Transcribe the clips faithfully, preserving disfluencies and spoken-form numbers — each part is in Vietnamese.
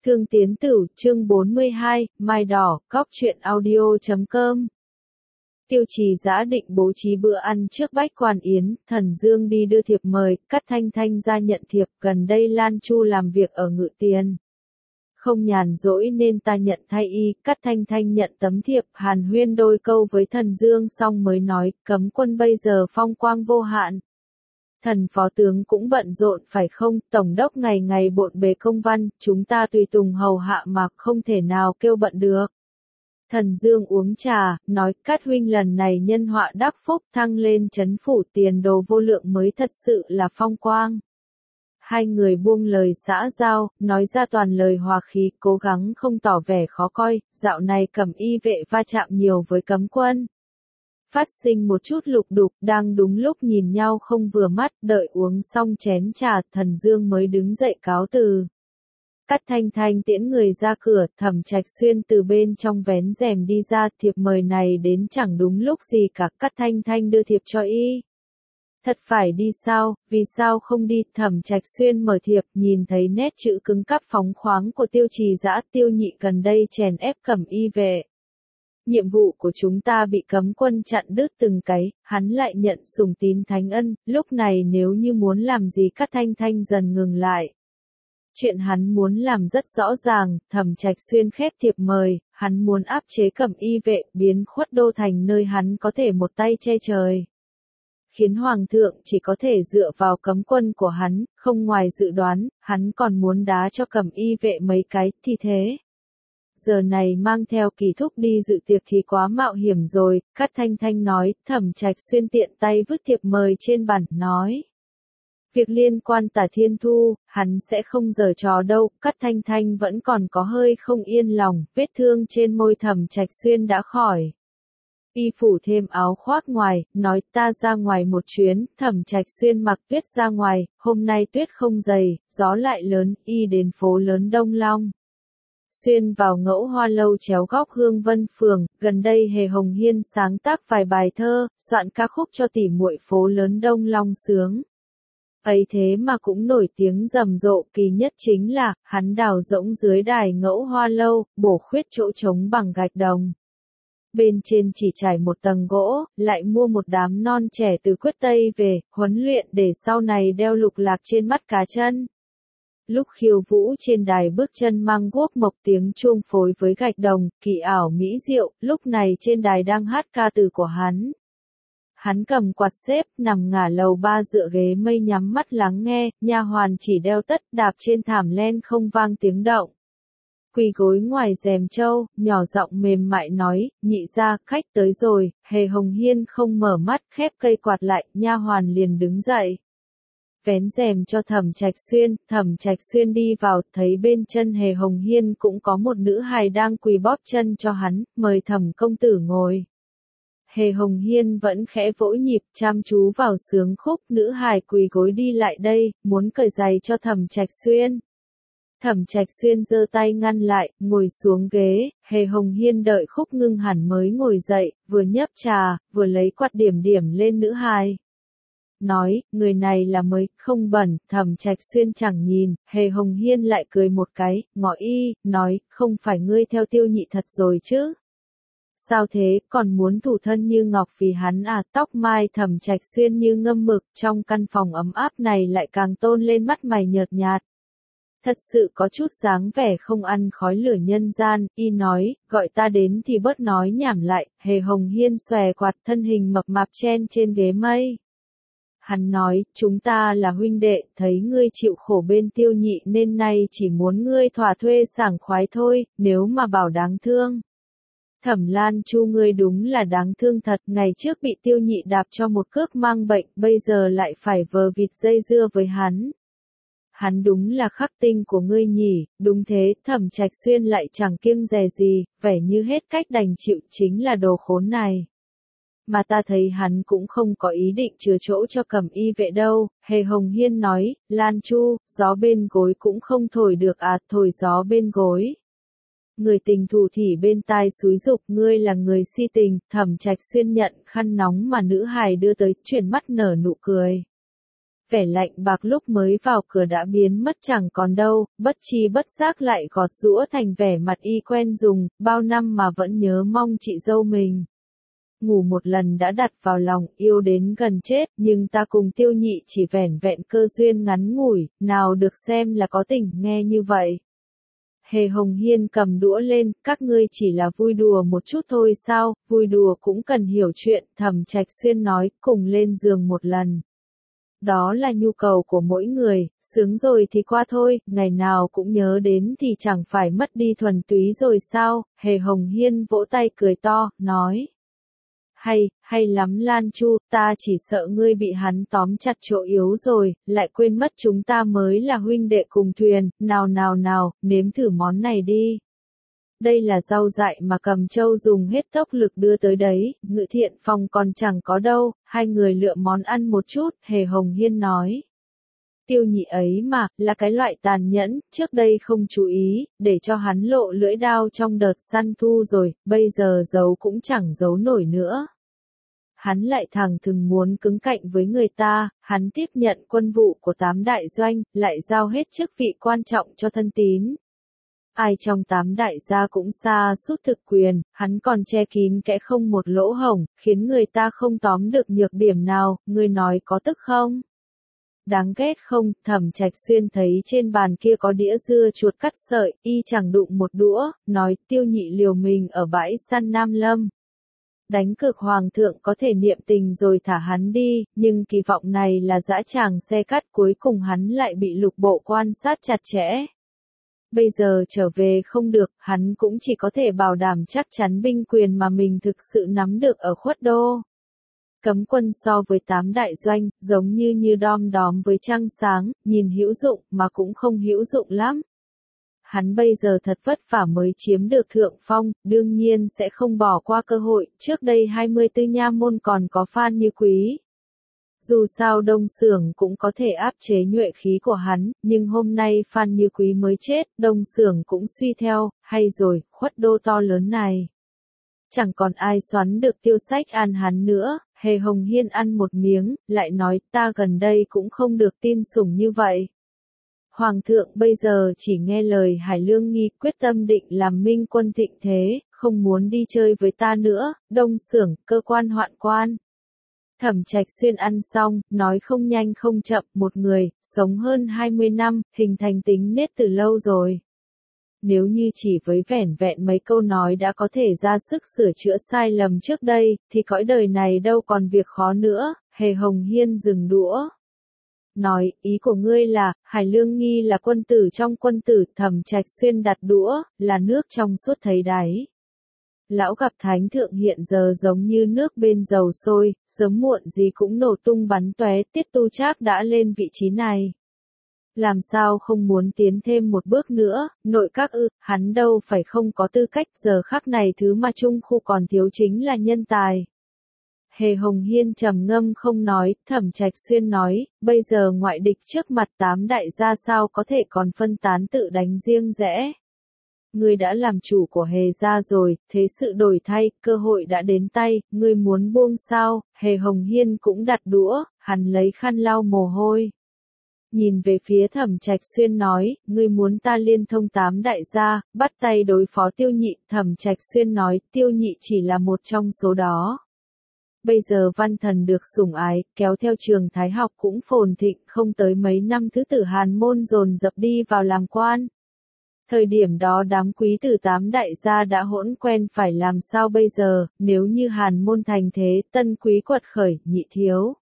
Thương Tiến Tử, chương bốn mươi hai, Mai Đỏ, Cóc truyện audio chấm com. Tiêu Trì Dã định bố trí bữa ăn trước Bách Quan Yến, Thần Dương đi đưa thiệp mời, Cát Thanh Thanh ra nhận thiệp, gần đây Lan Chu làm việc ở Ngự Tiền. Không nhàn rỗi nên ta nhận thay y, Cát Thanh Thanh nhận tấm thiệp, hàn huyên đôi câu với Thần Dương xong mới nói, cấm quân bây giờ phong quang vô hạn. Thần phó tướng cũng bận rộn phải không, tổng đốc ngày ngày bộn bề công văn, chúng ta tùy tùng hầu hạ mà không thể nào kêu bận được. Thần Dương uống trà, nói Cát huynh lần này nhân họa đắc phúc thăng lên trấn phủ tiền đồ vô lượng mới thật sự là phong quang. Hai người buông lời xã giao, nói ra toàn lời hòa khí, cố gắng không tỏ vẻ khó coi, dạo này Cẩm Y vệ va chạm nhiều với cấm quân. Phát sinh một chút lục đục, đang đúng lúc nhìn nhau không vừa mắt, đợi uống xong chén trà, Thần Dương mới đứng dậy cáo từ. Cát Thanh Thanh tiễn người ra cửa, Thẩm Trạch Xuyên từ bên trong vén rèm đi ra, thiệp mời này đến chẳng đúng lúc gì cả, Cát Thanh Thanh đưa thiệp cho y. Thật phải đi sao, vì sao không đi, Thẩm Trạch Xuyên mở thiệp, nhìn thấy nét chữ cứng cáp phóng khoáng của Tiêu Trì Dã, Tiêu Nhị gần đây chèn ép Cẩm Y vệ. Nhiệm vụ của chúng ta bị cấm quân chặn đứt từng cái, hắn lại nhận sủng tín thánh ân, lúc này nếu như muốn làm gì Cát Thanh Thanh dần ngừng lại. Chuyện hắn muốn làm rất rõ ràng, Thẩm Trạch Xuyên khép thiệp mời, hắn muốn áp chế Cẩm Y vệ, biến Khuất Đô thành nơi hắn có thể một tay che trời. Khiến Hoàng thượng chỉ có thể dựa vào cấm quân của hắn, không ngoài dự đoán, hắn còn muốn đá cho Cẩm Y vệ mấy cái, thì thế. Giờ này mang theo Kỳ Thúc đi dự tiệc thì quá mạo hiểm rồi, Cát Thanh Thanh nói, Thẩm Trạch Xuyên tiện tay vứt thiệp mời trên bàn, nói. Việc liên quan Tả Thiên Thu, hắn sẽ không giở trò đâu, Cát Thanh Thanh vẫn còn có hơi không yên lòng, vết thương trên môi Thẩm Trạch Xuyên đã khỏi. Y phủ thêm áo khoác ngoài, nói ta ra ngoài một chuyến, Thẩm Trạch Xuyên mặc tuyết ra ngoài, hôm nay tuyết không dày, gió lại lớn, y đến phố lớn Đông Long. Xuyên vào Ngẫu Hoa lâu chéo góc Hương Vân phường, gần đây Hề Hồng Hiên sáng tác vài bài thơ, soạn ca khúc cho tỉ muội phố lớn Đông Long sướng. Ấy thế mà cũng nổi tiếng rầm rộ, kỳ nhất chính là, hắn đào rỗng dưới đài Ngẫu Hoa lâu, bổ khuyết chỗ trống bằng gạch đồng. Bên trên chỉ trải một tầng gỗ, lại mua một đám non trẻ từ Quyết Tây về, huấn luyện để sau này đeo lục lạc trên mắt cá chân. Lúc khiêu vũ trên đài bước chân mang guốc mộc tiếng chuông phối với gạch đồng, kỳ ảo mỹ diệu, lúc này trên đài đang hát ca từ của hắn. Hắn cầm quạt xếp, nằm ngả lầu ba dựa ghế mây nhắm mắt lắng nghe, nha hoàn chỉ đeo tất đạp trên thảm len không vang tiếng động. Quỳ gối ngoài rèm trâu, nhỏ giọng mềm mại nói, nhị gia, khách tới rồi, Hề Hồng Hiên không mở mắt, khép cây quạt lại, nha hoàn liền đứng dậy. Vén rèm cho Thẩm Trạch Xuyên, Thẩm Trạch Xuyên đi vào, thấy bên chân Hề Hồng Hiên cũng có một nữ hài đang quỳ bóp chân cho hắn, mời Thẩm công tử ngồi. Hề Hồng Hiên vẫn khẽ vỗ nhịp, chăm chú vào sướng khúc, nữ hài quỳ gối đi lại đây, muốn cởi giày cho Thẩm Trạch Xuyên. Thẩm Trạch Xuyên giơ tay ngăn lại, ngồi xuống ghế, Hề Hồng Hiên đợi khúc ngưng hẳn mới ngồi dậy, vừa nhấp trà, vừa lấy quạt điểm điểm lên nữ hài. Nói, người này là mới, không bẩn, Thẩm Trạch Xuyên chẳng nhìn, Hề Hồng Hiên lại cười một cái, ngỏ y, nói, không phải ngươi theo Tiêu Nhị thật rồi chứ? Sao thế, còn muốn thủ thân như ngọc vì hắn à, tóc mai Thẩm Trạch Xuyên như ngâm mực, trong căn phòng ấm áp này lại càng tôn lên mắt mày nhợt nhạt. Thật sự có chút dáng vẻ không ăn khói lửa nhân gian, y nói, gọi ta đến thì bớt nói nhảm lại, Hề Hồng Hiên xòe quạt thân hình mập mạp chen trên ghế mây. Hắn nói, chúng ta là huynh đệ, thấy ngươi chịu khổ bên Tiêu Nhị nên nay chỉ muốn ngươi thỏa thuê sảng khoái thôi, nếu mà bảo đáng thương. Thẩm Lan Chu ngươi đúng là đáng thương thật, ngày trước bị Tiêu Nhị đạp cho một cước mang bệnh, bây giờ lại phải vờ vịt dây dưa với hắn. Hắn đúng là khắc tinh của ngươi nhỉ, đúng thế, Thẩm Trạch Xuyên lại chẳng kiêng dè gì, vẻ như hết cách đành chịu, chính là đồ khốn này. Mà ta thấy hắn cũng không có ý định chừa chỗ cho Cẩm Y vệ đâu, Hề Hồng Hiên nói, Lan Chu, gió bên gối cũng không thổi được à, thổi gió bên gối. Người tình thủ thỉ bên tai xúi dục, ngươi là người si tình, Thẩm Trạch Xuyên nhận khăn nóng mà nữ hài đưa tới, chuyển mắt nở nụ cười. Vẻ lạnh bạc lúc mới vào cửa đã biến mất chẳng còn đâu, bất chi bất giác lại gọt giũa thành vẻ mặt y quen dùng, bao năm mà vẫn nhớ mong chị dâu mình. Ngủ một lần đã đặt vào lòng, yêu đến gần chết, nhưng ta cùng Tiêu Nhị chỉ vẻn vẹn cơ duyên ngắn ngủi, nào được xem là có tình, nghe như vậy. Hề Hồng Hiên cầm đũa lên, các ngươi chỉ là vui đùa một chút thôi sao, vui đùa cũng cần hiểu chuyện, Thẩm Trạch Xuyên nói, cùng lên giường một lần. Đó là nhu cầu của mỗi người, sướng rồi thì qua thôi, ngày nào cũng nhớ đến thì chẳng phải mất đi thuần túy rồi sao, Hề Hồng Hiên vỗ tay cười to, nói. Hay, hay lắm Lan Chu, ta chỉ sợ ngươi bị hắn tóm chặt chỗ yếu rồi, lại quên mất chúng ta mới là huynh đệ cùng thuyền, nào nào nào, nếm thử món này đi. Đây là rau dại mà Cầm Châu dùng hết tốc lực đưa tới đấy, Ngự Thiện Phòng còn chẳng có đâu, hai người lựa món ăn một chút, Hề Hồng Hiên nói. Tiêu Nhị ấy mà, là cái loại tàn nhẫn, trước đây không chú ý, để cho hắn lộ lưỡi đao trong đợt săn thu rồi, bây giờ giấu cũng chẳng giấu nổi nữa. Hắn lại thẳng thừng muốn cứng cạnh với người ta, hắn tiếp nhận quân vụ của tám đại doanh, lại giao hết chức vị quan trọng cho thân tín. Ai trong tám đại gia cũng xa sút thực quyền, hắn còn che kín kẽ không một lỗ hổng, khiến người ta không tóm được nhược điểm nào, ngươi nói có tức không? Đáng ghét không, Thẩm Trạch Xuyên thấy trên bàn kia có đĩa dưa chuột cắt sợi, y chẳng đụng một đũa, nói Tiêu Nhị liều mình ở bãi săn Nam Lâm. Đánh cược hoàng thượng có thể niệm tình rồi thả hắn đi, nhưng kỳ vọng này là dã tràng xe cắt, cuối cùng hắn lại bị lục bộ quan sát chặt chẽ. Bây giờ trở về không được, hắn cũng chỉ có thể bảo đảm chắc chắn binh quyền mà mình thực sự nắm được ở Khuất Đô. Cấm quân so với tám đại doanh, giống như như đom đóm với trăng sáng, nhìn hữu dụng mà cũng không hữu dụng lắm. Hắn bây giờ thật vất vả mới chiếm được thượng phong, đương nhiên sẽ không bỏ qua cơ hội, trước đây hai mươi tư nha môn còn có Phan Như Quý. Dù sao Đông Xưởng cũng có thể áp chế nhuệ khí của hắn, nhưng hôm nay Phan Như Quý mới chết, Đông Xưởng cũng suy theo, hay rồi, Khuất Đô to lớn này. Chẳng còn ai xoắn được Tiêu Sách An hắn nữa, Hề Hồng Hiên ăn một miếng, lại nói ta gần đây cũng không được tin sủng như vậy. Hoàng thượng bây giờ chỉ nghe lời Hải Lương Nghi, quyết tâm định làm minh quân thịnh thế, không muốn đi chơi với ta nữa, Đông Xưởng, cơ quan hoạn quan. Thẩm Trạch Xuyên ăn xong, nói không nhanh không chậm, một người, sống hơn hai mươi năm, hình thành tính nết từ lâu rồi. Nếu như chỉ với vẻn vẹn mấy câu nói đã có thể ra sức sửa chữa sai lầm trước đây, thì cõi đời này đâu còn việc khó nữa, Hề Hồng Hiên dừng đũa. Nói, ý của ngươi là, Hải Lương Nghi là quân tử trong quân tử, Thẩm Trạch Xuyên đặt đũa, là nước trong suốt thấy đáy. Lão gặp thánh thượng hiện giờ giống như nước bên dầu sôi, sớm muộn gì cũng nổ tung bắn tóe, Tiết Tu Trác đã lên vị trí này. Làm sao không muốn tiến thêm một bước nữa, nội các ư, hắn đâu phải không có tư cách, giờ khắc này thứ mà Trung Khu còn thiếu chính là nhân tài. Hề Hồng Hiên trầm ngâm không nói, Thẩm Trạch Xuyên nói, bây giờ ngoại địch trước mặt tám đại gia sao có thể còn phân tán tự đánh riêng rẽ. Ngươi đã làm chủ của Hề gia rồi, thế sự đổi thay, cơ hội đã đến tay, ngươi muốn buông sao, Hề Hồng Hiên cũng đặt đũa, hắn lấy khăn lau mồ hôi. Nhìn về phía Thẩm Trạch Xuyên nói, ngươi muốn ta liên thông tám đại gia, bắt tay đối phó Tiêu Nhị, Thẩm Trạch Xuyên nói, Tiêu Nhị chỉ là một trong số đó. Bây giờ văn thần được sủng ái, kéo theo trường thái học cũng phồn thịnh, không tới mấy năm thứ tử Hàn môn dồn dập đi vào làm quan. Thời điểm đó đám quý tử tám đại gia đã hỗn quen, phải làm sao bây giờ, nếu như Hàn môn thành thế, tân quý quật khởi, nhị thiếu.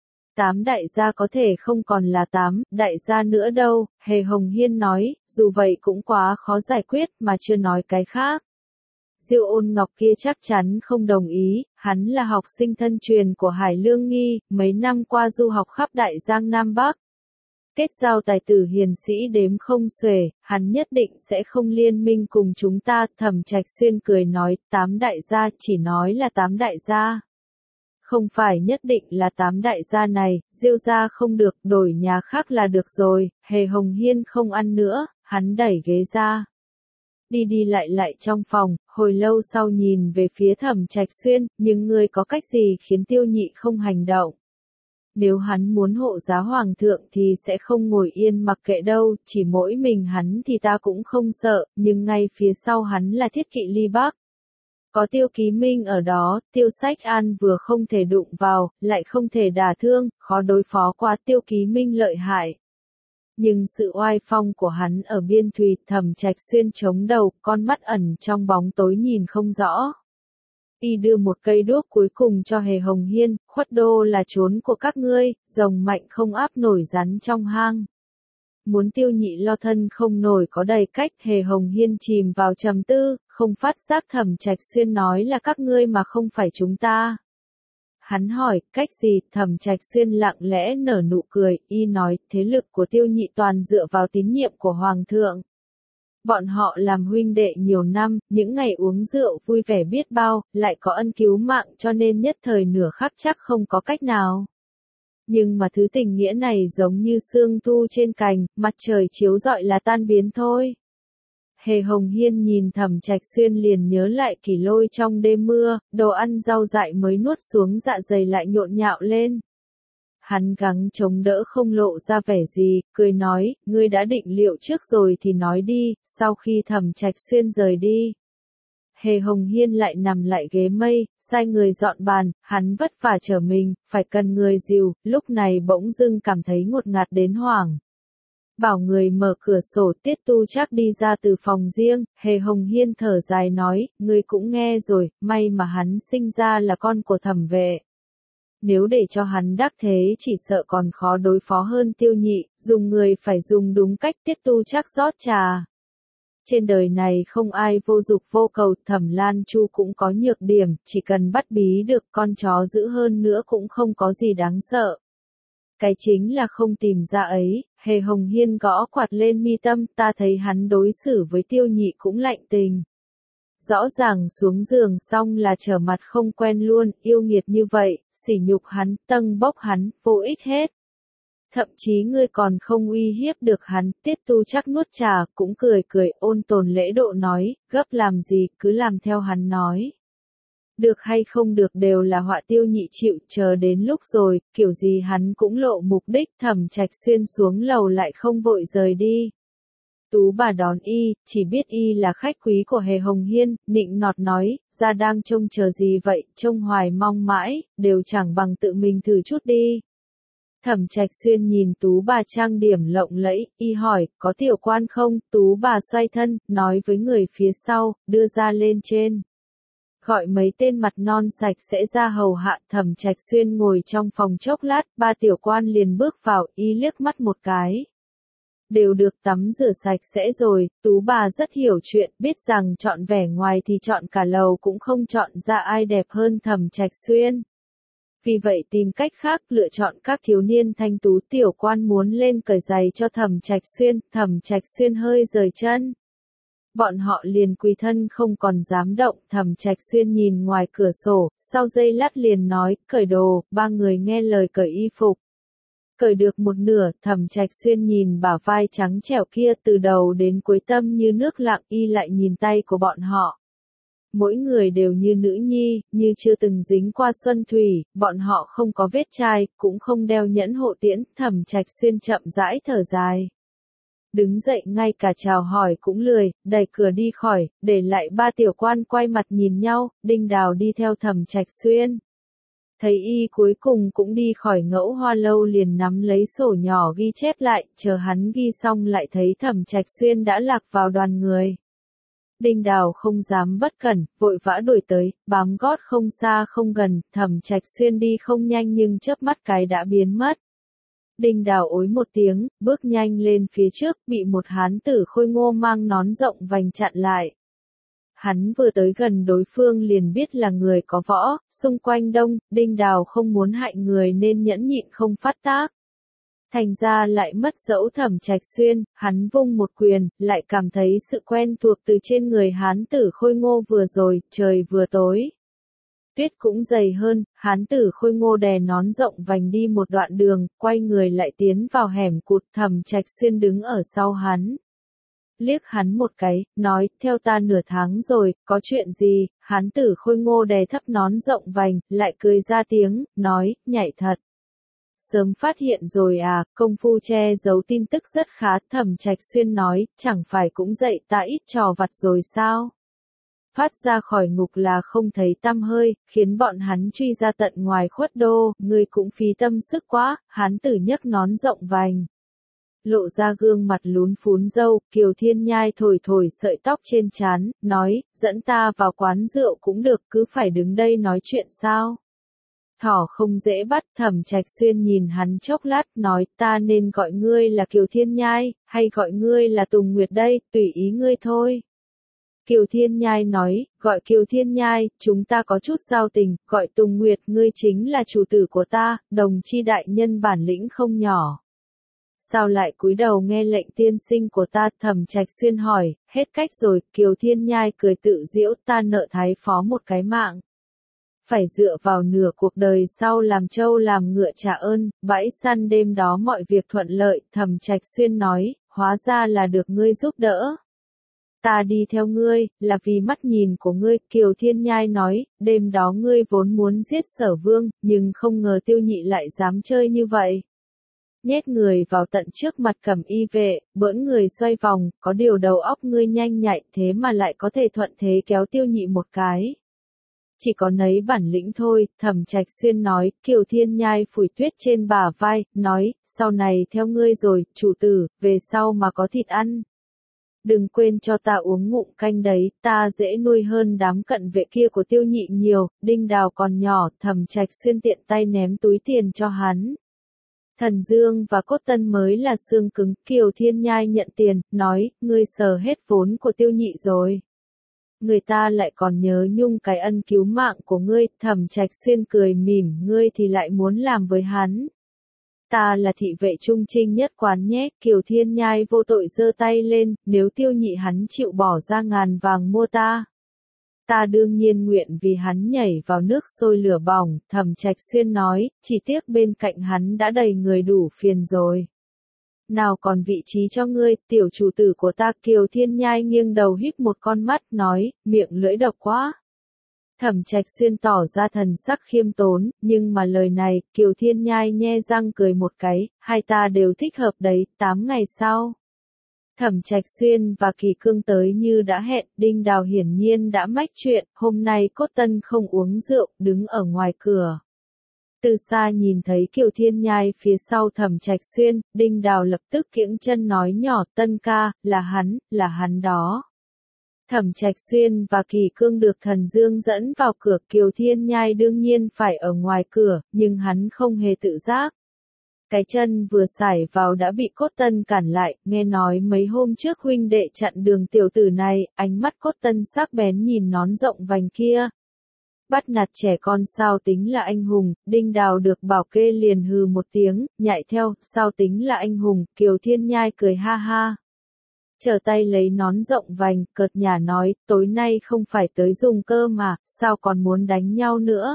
Tám đại gia có thể không còn là tám đại gia nữa đâu, Hề Hồng Hiên nói, dù vậy cũng quá khó giải quyết mà chưa nói cái khác. Diêu Ôn Ngọc kia chắc chắn không đồng ý, hắn là học sinh thân truyền của Hải Lương Nghi, mấy năm qua du học khắp Đại Giang Nam Bắc. Kết giao tài tử hiền sĩ đếm không xuể, hắn nhất định sẽ không liên minh cùng chúng ta, Thẩm Trạch Xuyên cười nói, tám đại gia, chỉ nói là tám đại gia. Không phải nhất định là tám đại gia này, Diêu gia không được, đổi nhà khác là được rồi, Hề Hồng Hiên không ăn nữa, hắn đẩy ghế ra. Đi đi lại lại trong phòng, hồi lâu sau nhìn về phía Thẩm Trạch Xuyên, nhưng ngươi có cách gì khiến Tiêu Nhị không hành động? Nếu hắn muốn hộ giá hoàng thượng thì sẽ không ngồi yên mặc kệ đâu, chỉ mỗi mình hắn thì ta cũng không sợ, nhưng ngay phía sau hắn là thiết kỵ ly Bắc. Có Tiêu Ký Minh ở đó, Tiêu Sách An vừa không thể đụng vào, lại không thể đả thương, khó đối phó qua Tiêu Ký Minh lợi hại. Nhưng sự oai phong của hắn ở biên thùy, Thẩm Trạch Xuyên chống đầu, con mắt ẩn trong bóng tối nhìn không rõ. Y đưa một cây đuốc cuối cùng cho Hề Hồng Hiên, khuất đô là trốn của các ngươi, rồng mạnh không áp nổi rắn trong hang. Muốn Tiêu Nhị lo thân không nổi có đầy cách. Hề Hồng Hiên chìm vào trầm tư, không phát giác Thẩm Trạch Xuyên nói là các ngươi mà không phải chúng ta. Hắn hỏi, cách gì? Thẩm Trạch Xuyên lặng lẽ nở nụ cười, y nói, thế lực của Tiêu Nhị toàn dựa vào tín nhiệm của Hoàng thượng. Bọn họ làm huynh đệ nhiều năm, những ngày uống rượu vui vẻ biết bao, lại có ân cứu mạng cho nên nhất thời nửa khắc chắc không có cách nào. Nhưng mà thứ tình nghĩa này giống như sương thu trên cành, mặt trời chiếu rọi là tan biến thôi. Hề Hồng Hiên nhìn Thẩm Trạch Xuyên liền nhớ lại Kỷ Lôi trong đêm mưa, đồ ăn rau dại mới nuốt xuống dạ dày lại nhộn nhạo lên. Hắn gắng chống đỡ không lộ ra vẻ gì, cười nói, ngươi đã định liệu trước rồi thì nói đi. Sau khi Thẩm Trạch Xuyên rời đi, Hề Hồng Hiên lại nằm lại ghế mây, sai người dọn bàn, hắn vất vả trở mình, phải cần người dìu, lúc này bỗng dưng cảm thấy ngột ngạt đến hoảng. Bảo người mở cửa sổ, Tiết Tu Trác đi ra từ phòng riêng. Hề Hồng Hiên thở dài nói, ngươi cũng nghe rồi, may mà hắn sinh ra là con của Thẩm Vệ. Nếu để cho hắn đắc thế chỉ sợ còn khó đối phó hơn Tiêu Nhị, dùng người phải dùng đúng cách. Tiết Tu Trác rót trà. Trên đời này không ai vô dục vô cầu, Thẩm Lan Chu cũng có nhược điểm, chỉ cần bắt bí được con chó dữ hơn nữa cũng không có gì đáng sợ. Cái chính là không tìm ra ấy. Hề Hồng Hiên gõ quạt lên mi tâm, ta thấy hắn đối xử với Tiêu Nhị cũng lạnh tình. Rõ ràng xuống giường xong là trở mặt không quen luôn, yêu nghiệt như vậy, sỉ nhục hắn, tâng bốc hắn, vô ích hết. Thậm chí ngươi còn không uy hiếp được hắn. Tiết Tu Trác nuốt trà, cũng cười cười, ôn tồn lễ độ nói, gấp làm gì, cứ làm theo hắn nói. Được hay không được đều là họa. Tiêu Nhị chịu, chờ đến lúc rồi, kiểu gì hắn cũng lộ mục đích. Thẩm Trạch Xuyên xuống lầu lại không vội rời đi. Tú bà đón y, chỉ biết y là khách quý của Hề Hồng Hiên, nịnh nọt nói, ra đang trông chờ gì vậy, trông hoài mong mãi, đều chẳng bằng tự mình thử chút đi. Thẩm Trạch Xuyên nhìn Tú bà trang điểm lộng lẫy, y hỏi, có tiểu quan không? Tú bà xoay thân, nói với người phía sau, đưa ra lên trên. Gọi mấy tên mặt non sạch sẽ ra hầu hạ. Thẩm Trạch Xuyên ngồi trong phòng chốc lát, ba tiểu quan liền bước vào, y liếc mắt một cái. Đều được tắm rửa sạch sẽ rồi. Tú bà rất hiểu chuyện, biết rằng chọn vẻ ngoài thì chọn cả lầu cũng không chọn ra ai đẹp hơn Thẩm Trạch Xuyên. Vì vậy tìm cách khác, lựa chọn các thiếu niên thanh tú. Tiểu quan muốn lên cởi giày cho Thẩm Trạch Xuyên, Thẩm Trạch Xuyên hơi rời chân. Bọn họ liền quỳ thân không còn dám động. Thẩm Trạch Xuyên nhìn ngoài cửa sổ, sau giây lát liền nói, cởi đồ. Ba người nghe lời cởi y phục. Cởi được một nửa, Thẩm Trạch Xuyên nhìn bả vai trắng trẻo kia, từ đầu đến cuối tâm như nước lặng. Y lại nhìn tay của bọn họ. Mỗi người đều như nữ nhi, như chưa từng dính qua xuân thủy, bọn họ không có vết chai, cũng không đeo nhẫn hộ tiễn. Thẩm Trạch Xuyên chậm rãi thở dài. Đứng dậy ngay cả chào hỏi cũng lười, đẩy cửa đi khỏi, để lại ba tiểu quan quay mặt nhìn nhau. Đinh Đào đi theo Thẩm Trạch Xuyên. Thấy y cuối cùng cũng đi khỏi Ngẫu Hoa lâu liền nắm lấy sổ nhỏ ghi chép lại, chờ hắn ghi xong lại thấy Thẩm Trạch Xuyên đã lạc vào đoàn người. Đinh Đào không dám bất cẩn, vội vã đuổi tới, bám gót không xa không gần. Thẩm Trạch Xuyên đi không nhanh nhưng chớp mắt cái đã biến mất. Đinh Đào ối một tiếng, bước nhanh lên phía trước, bị một hán tử khôi ngô mang nón rộng vành chặn lại. Hắn vừa tới gần đối phương liền biết là người có võ, xung quanh đông. Đinh Đào không muốn hại người nên nhẫn nhịn không phát tác. Thành ra lại mất dẫu Thẩm Trạch Xuyên. Hắn vung một quyền, lại cảm thấy sự quen thuộc từ trên người hán tử khôi ngô vừa rồi. Trời vừa tối, tuyết cũng dày hơn. Hán tử khôi ngô đè nón rộng vành đi một đoạn đường, quay người lại tiến vào hẻm cụt. Thẩm Trạch Xuyên đứng ở sau hắn, liếc hắn một cái, nói, theo ta nửa tháng rồi, có chuyện gì? Hán tử khôi ngô đè thấp nón rộng vành, lại cười ra tiếng, nói, nhảy thật. Sớm phát hiện rồi à, công phu che giấu tin tức rất khá, Thẩm Trạch Xuyên nói, chẳng phải cũng dạy ta ít trò vặt rồi sao? Phát ra khỏi ngục là không thấy tăm hơi, khiến bọn hắn truy ra tận ngoài khuất đô, ngươi cũng phí tâm sức quá, hán tử nhấc nón rộng vành. Lộ ra gương mặt lún phún râu, Kiều Thiên Nhai thổi thổi sợi tóc trên trán, nói, dẫn ta vào quán rượu cũng được, cứ phải đứng đây nói chuyện sao? Thỏ không dễ bắt, Thẩm Trạch Xuyên nhìn hắn chốc lát, nói, ta nên gọi ngươi là Kiều Thiên Nhai, hay gọi ngươi là Tùng Nguyệt đây, tùy ý ngươi thôi. Kiều Thiên Nhai nói, gọi Kiều Thiên Nhai, chúng ta có chút giao tình, gọi Tùng Nguyệt, ngươi chính là chủ tử của ta, đồng chi đại nhân bản lĩnh không nhỏ. Sao lại cúi đầu nghe lệnh tiên sinh của ta? Thẩm Trạch Xuyên hỏi, hết cách rồi, Kiều Thiên Nhai cười tự giễu, ta nợ thái phó một cái mạng. Phải dựa vào nửa cuộc đời sau làm trâu làm ngựa trả ơn, bãi săn đêm đó mọi việc thuận lợi, Thẩm Trạch Xuyên nói, hóa ra là được ngươi giúp đỡ. Ta đi theo ngươi, là vì mắt nhìn của ngươi, Kiều Thiên Nhai nói, đêm đó ngươi vốn muốn giết Sở Vương, nhưng không ngờ Tiêu Nhị lại dám chơi như vậy. Nhét người vào tận trước mặt Cẩm Y vệ, bỡn người xoay vòng, có điều đầu óc ngươi nhanh nhạy thế mà lại có thể thuận thế kéo Tiêu Nhị một cái. Chỉ có nấy bản lĩnh thôi, Thẩm Trạch Xuyên nói, Kiều Thiên Nhai phủi tuyết trên bả vai, nói, sau này theo ngươi rồi, chủ tử, về sau mà có thịt ăn. Đừng quên cho ta uống ngụm canh đấy, ta dễ nuôi hơn đám cận vệ kia của Tiêu Nhị nhiều, Đinh Đào còn nhỏ, Thẩm Trạch Xuyên tiện tay ném túi tiền cho hắn. Thần Dương và Cốt Tân mới là xương cứng, Kiều Thiên Nhai nhận tiền, nói, ngươi sờ hết vốn của Tiêu Nhị rồi. Người ta lại còn nhớ nhung cái ân cứu mạng của ngươi, Thẩm Trạch Xuyên cười mỉm, ngươi thì lại muốn làm với hắn. Ta là thị vệ trung trinh nhất quán nhé, Kiều Thiên Nhai vô tội giơ tay lên, nếu Tiêu Nhị hắn chịu bỏ ra ngàn vàng mua ta. Ta đương nhiên nguyện vì hắn nhảy vào nước sôi lửa bỏng, Thẩm Trạch Xuyên nói, chỉ tiếc bên cạnh hắn đã đầy người đủ phiền rồi. Nào còn vị trí cho ngươi, tiểu chủ tử của ta. Kiều Thiên Nhai nghiêng đầu híp một con mắt, nói, miệng lưỡi độc quá. Thẩm Trạch Xuyên tỏ ra thần sắc khiêm tốn, nhưng mà lời này, Kiều Thiên Nhai nhe răng cười một cái, hai ta đều thích hợp đấy, tám ngày sau. Thẩm Trạch Xuyên và Kỳ Cương tới như đã hẹn, Đinh Đào hiển nhiên đã mách chuyện, hôm nay Cốt Tân không uống rượu, đứng ở ngoài cửa. Từ xa nhìn thấy Kiều Thiên Nhai phía sau Thẩm Trạch Xuyên, Đinh Đào lập tức kiễng chân nói nhỏ, Tân ca, là hắn, là hắn đó. Thẩm Trạch Xuyên và Kỳ Cương được Thần Dương dẫn vào cửa, Kiều Thiên Nhai đương nhiên phải ở ngoài cửa, nhưng hắn không hề tự giác. Cái chân vừa xải vào đã bị Cốt Tân cản lại, nghe nói mấy hôm trước huynh đệ chặn đường tiểu tử này, ánh mắt Cốt Tân sắc bén nhìn nón rộng vành kia. Bắt nạt trẻ con sao tính là anh hùng, Đinh Đào được bảo kê liền hừ một tiếng, nhại theo, sao tính là anh hùng, Kiều Thiên Nhai cười ha ha. Trở tay lấy nón rộng vành, cợt nhả nói, tối nay không phải tới dùng cơ mà, sao còn muốn đánh nhau nữa.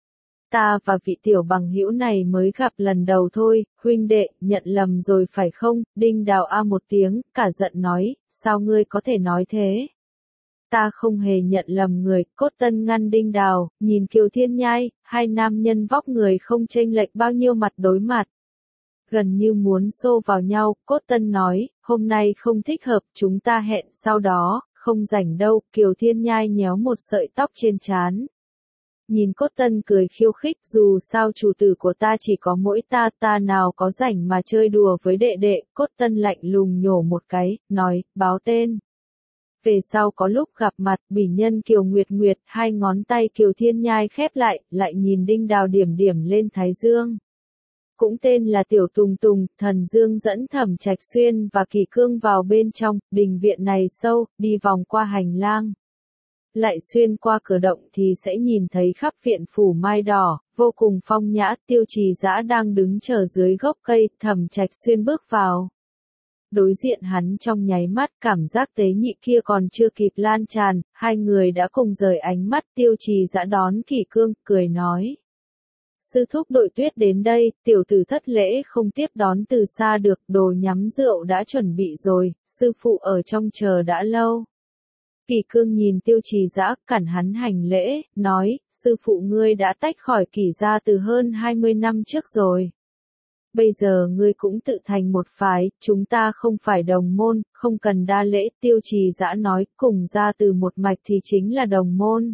Ta và vị tiểu bằng hữu này mới gặp lần đầu thôi, huynh đệ, nhận lầm rồi phải không? Đinh Đào a một tiếng, cả giận nói, sao ngươi có thể nói thế? Ta không hề nhận lầm người, Cốt Tân ngăn Đinh Đào, nhìn Kiều Thiên Nhai, hai nam nhân vóc người không chênh lệch bao nhiêu mặt đối mặt. Gần như muốn xô vào nhau, Cốt Tân nói, hôm nay không thích hợp, chúng ta hẹn sau đó, không rảnh đâu, Kiều Thiên Nhai nhéo một sợi tóc trên trán. Nhìn Cốt Tân cười khiêu khích, dù sao chủ tử của ta chỉ có mỗi ta, ta nào có rảnh mà chơi đùa với đệ đệ, Cốt Tân lạnh lùng nhổ một cái, nói, báo tên. Về sau có lúc gặp mặt, bỉ nhân Kiều Nguyệt Nguyệt, hai ngón tay Kiều Thiên Nhai khép lại, lại nhìn Đinh Đào điểm điểm lên thái dương. Cũng tên là Tiểu Tùng Tùng, Thần Dương dẫn Thẩm Trạch Xuyên và Kỳ Cương vào bên trong, đình viện này sâu, đi vòng qua hành lang. Lại xuyên qua cửa động thì sẽ nhìn thấy khắp viện phủ mai đỏ, vô cùng phong nhã, Tiêu Trì Dã đang đứng chờ dưới gốc cây, Thẩm Trạch Xuyên bước vào. Đối diện hắn trong nháy mắt, cảm giác tế nhị kia còn chưa kịp lan tràn, hai người đã cùng rời ánh mắt, Tiêu Trì Dã đón Kỳ Cương, cười nói. Sư thúc đội tuyết đến đây, tiểu tử thất lễ không tiếp đón từ xa được, đồ nhắm rượu đã chuẩn bị rồi, sư phụ ở trong chờ đã lâu. Kỳ Cương nhìn Tiêu Trì Dã, cản hắn hành lễ, nói, sư phụ ngươi đã tách khỏi Kỳ gia từ hơn hai mươi năm trước rồi. Bây giờ ngươi cũng tự thành một phái, chúng ta không phải đồng môn, không cần đa lễ, Tiêu Trì Dã nói, cùng ra từ một mạch thì chính là đồng môn.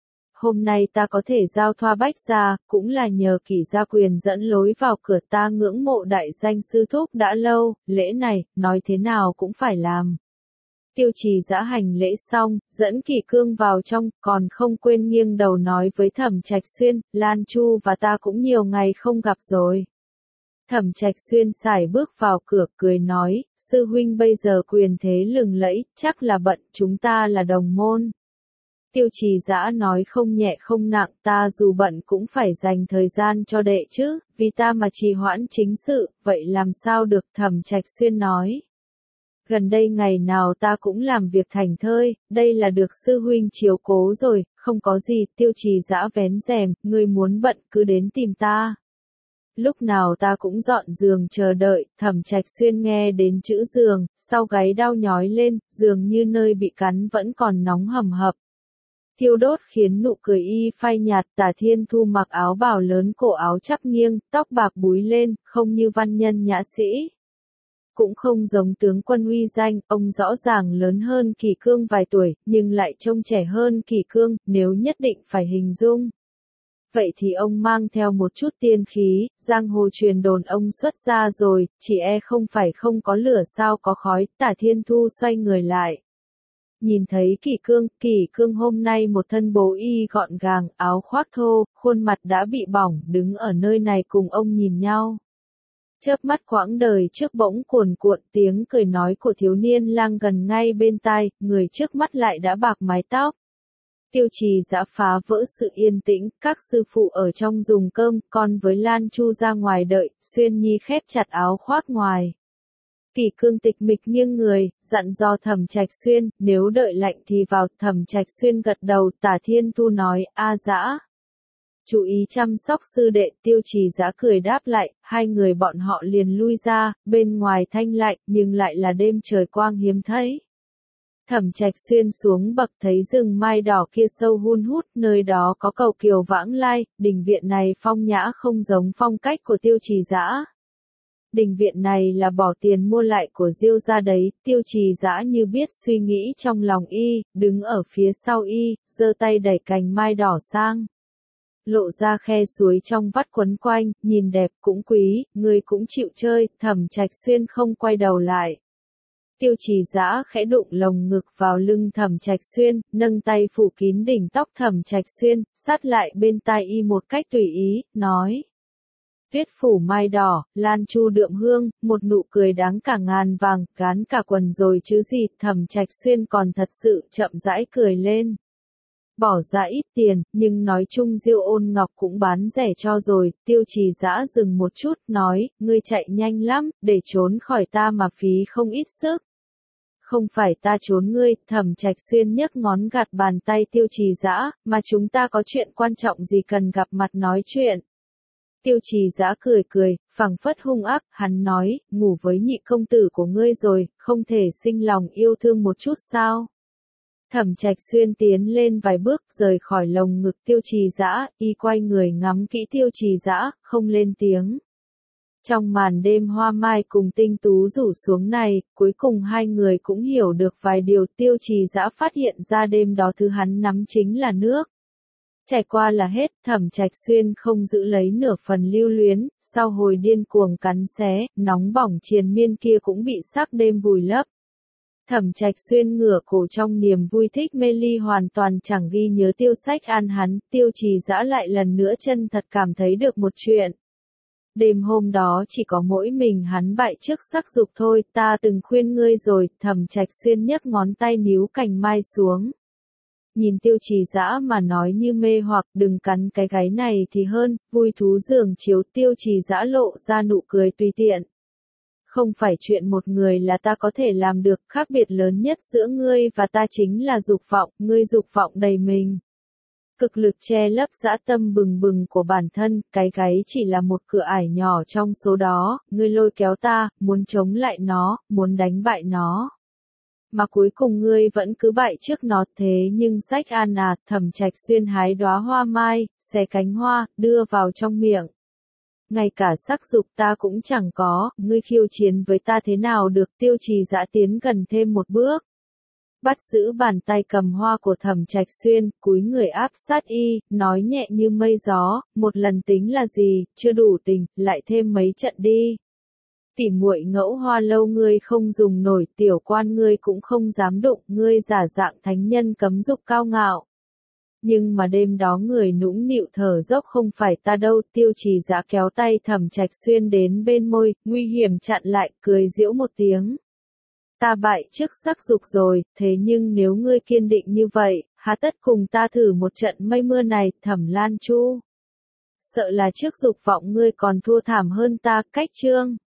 Hôm nay ta có thể giao thoa bách gia, cũng là nhờ Kỷ gia quyền dẫn lối vào cửa, ta ngưỡng mộ đại danh sư thúc đã lâu, lễ này, nói thế nào cũng phải làm. Tiêu Trì Dã hành lễ xong, dẫn Kỷ Cương vào trong, còn không quên nghiêng đầu nói với Thẩm Trạch Xuyên, Lan Chu và ta cũng nhiều ngày không gặp rồi. Thẩm Trạch Xuyên sải bước vào cửa, cười nói, sư huynh bây giờ quyền thế lừng lẫy, chắc là bận, chúng ta là đồng môn. Tiêu Trì Dã nói không nhẹ không nặng, ta dù bận cũng phải dành thời gian cho đệ chứ, vì ta mà trì hoãn chính sự, vậy làm sao được, Thẩm Trạch Xuyên nói. Gần đây ngày nào ta cũng làm việc thành thơi, đây là được sư huynh chiếu cố rồi, không có gì, Tiêu Trì Dã vén rèm, ngươi muốn bận cứ đến tìm ta. Lúc nào ta cũng dọn giường chờ đợi, Thẩm Trạch Xuyên nghe đến chữ giường, sau gáy đau nhói lên, dường như nơi bị cắn vẫn còn nóng hầm hập. Thiêu đốt khiến nụ cười y phai nhạt, Tả Thiên Thu mặc áo bào lớn, cổ áo chắp nghiêng, tóc bạc búi lên, không như văn nhân nhã sĩ. Cũng không giống tướng quân uy danh, ông rõ ràng lớn hơn Kỷ Cương vài tuổi, nhưng lại trông trẻ hơn Kỷ Cương, nếu nhất định phải hình dung. Vậy thì ông mang theo một chút tiên khí, giang hồ truyền đồn ông xuất gia rồi, chỉ e không phải không có lửa sao có khói, Tả Thiên Thu xoay người lại. Nhìn thấy Kỷ Cương, Kỷ Cương hôm nay một thân bố y gọn gàng, áo khoác thô, khuôn mặt đã bị bỏng, đứng ở nơi này cùng ông nhìn nhau. Chớp mắt quãng đời trước bỗng cuồn cuộn, tiếng cười nói của thiếu niên lang gần ngay bên tai, người trước mắt lại đã bạc mái tóc. Tiêu Trì Dã phá vỡ sự yên tĩnh, các sư phụ ở trong dùng cơm, con với Lan Chu ra ngoài đợi, Xuyên Nhi khép chặt áo khoác ngoài. Kỷ Cương tịch mịch nghiêng người, dặn dò Thẩm Trạch Xuyên, nếu đợi lạnh thì vào, Thẩm Trạch Xuyên gật đầu, Tả Thiên Thu nói, a Dã. Chú ý chăm sóc sư đệ, Tiêu Trì Dã cười đáp lại, hai người bọn họ liền lui ra, bên ngoài thanh lạnh, nhưng lại là đêm trời quang hiếm thấy. Thẩm Trạch Xuyên xuống bậc thấy rừng mai đỏ kia sâu hun hút, nơi đó có cầu kiều vãng lai, đình viện này phong nhã không giống phong cách của Tiêu Trì Dã. Đình viện này là bỏ tiền mua lại của Diêu gia đấy, Tiêu Trì Dã như biết suy nghĩ trong lòng y, đứng ở phía sau y, giơ tay đẩy cành mai đỏ sang. Lộ ra khe suối trong vắt quấn quanh, nhìn đẹp cũng quý, người cũng chịu chơi, Thẩm Trạch Xuyên không quay đầu lại. Tiêu Trì Dã khẽ đụng lồng ngực vào lưng Thẩm Trạch Xuyên, nâng tay phủ kín đỉnh tóc Thẩm Trạch Xuyên, sát lại bên tai y một cách tùy ý, nói. Tuyết phủ mai đỏ, Lan Chu đượm hương, một nụ cười đáng cả ngàn vàng, gán cả quần rồi chứ gì, Thẩm Trạch Xuyên còn thật sự chậm rãi cười lên. Bỏ ra ít tiền, nhưng nói chung Diêu Ôn Ngọc cũng bán rẻ cho rồi, Tiêu Trì Dã dừng một chút, nói, ngươi chạy nhanh lắm, để trốn khỏi ta mà phí không ít sức. Không phải ta trốn ngươi, Thẩm Trạch Xuyên nhấc ngón gạt bàn tay Tiêu Trì Dã, mà chúng ta có chuyện quan trọng gì cần gặp mặt nói chuyện. Tiêu Trì Dã cười cười, phảng phất hung ác, hắn nói, ngủ với nhị công tử của ngươi rồi, không thể sinh lòng yêu thương một chút sao? Thẩm Trạch Xuyên tiến lên vài bước, rời khỏi lồng ngực Tiêu Trì Dã, y quay người ngắm kỹ Tiêu Trì Dã, không lên tiếng. Trong màn đêm hoa mai cùng tinh tú rủ xuống này, cuối cùng hai người cũng hiểu được vài điều. Tiêu Trì Dã phát hiện ra đêm đó thứ hắn nắm chính là nước. Trải qua là hết, Thẩm Trạch Xuyên không giữ lấy nửa phần lưu luyến, sau hồi điên cuồng cắn xé, nóng bỏng triền miên kia cũng bị sắc đêm vùi lấp. Thẩm Trạch Xuyên ngửa cổ trong niềm vui thích mê ly hoàn toàn chẳng ghi nhớ Tiêu Sách An hắn, Tiêu Trì Dã lại lần nữa chân thật cảm thấy được một chuyện. Đêm hôm đó chỉ có mỗi mình hắn bại trước sắc dục thôi, ta từng khuyên ngươi rồi, Thẩm Trạch Xuyên nhấc ngón tay níu cành mai xuống. Nhìn Tiêu Trì Dã mà nói như mê hoặc, đừng cắn cái gáy này thì hơn, vui thú giường chiếu, Tiêu Trì Dã lộ ra nụ cười tùy tiện. Không phải chuyện một người là ta có thể làm được, khác biệt lớn nhất giữa ngươi và ta chính là dục vọng, ngươi dục vọng đầy mình. Cực lực che lấp dã tâm bừng bừng của bản thân, cái gáy chỉ là một cửa ải nhỏ trong số đó, ngươi lôi kéo ta, muốn chống lại nó, muốn đánh bại nó. Mà cuối cùng ngươi vẫn cứ bại trước nó, thế nhưng Sách An à, Thẩm Trạch Xuyên hái đóa hoa mai, xé cánh hoa, đưa vào trong miệng. ngay cả sắc dục ta cũng chẳng có, ngươi khiêu chiến với ta thế nào được. Tiêu Trì Dã tiến gần thêm một bước, bắt giữ bàn tay cầm hoa của Thẩm Trạch Xuyên, cúi người áp sát y, nói nhẹ như mây gió, một lần tính là gì, chưa đủ tình, lại thêm mấy trận đi. Tỉ muội Ngẫu Hoa lâu ngươi không dùng nổi, tiểu quan ngươi cũng không dám đụng, ngươi giả dạng thánh nhân cấm dục cao ngạo. Nhưng mà đêm đó người nũng nịu thở dốc không phải ta đâu. Tiêu Trì Dã kéo tay Thẩm Trạch Xuyên đến bên môi, nguy hiểm chặn lại, cười giễu một tiếng. Ta bại trước sắc dục rồi, thế nhưng nếu ngươi kiên định như vậy, há tất cùng ta thử một trận mây mưa này. Thẩm Lan Chu, sợ là trước dục vọng ngươi còn thua thảm hơn ta. Cách chương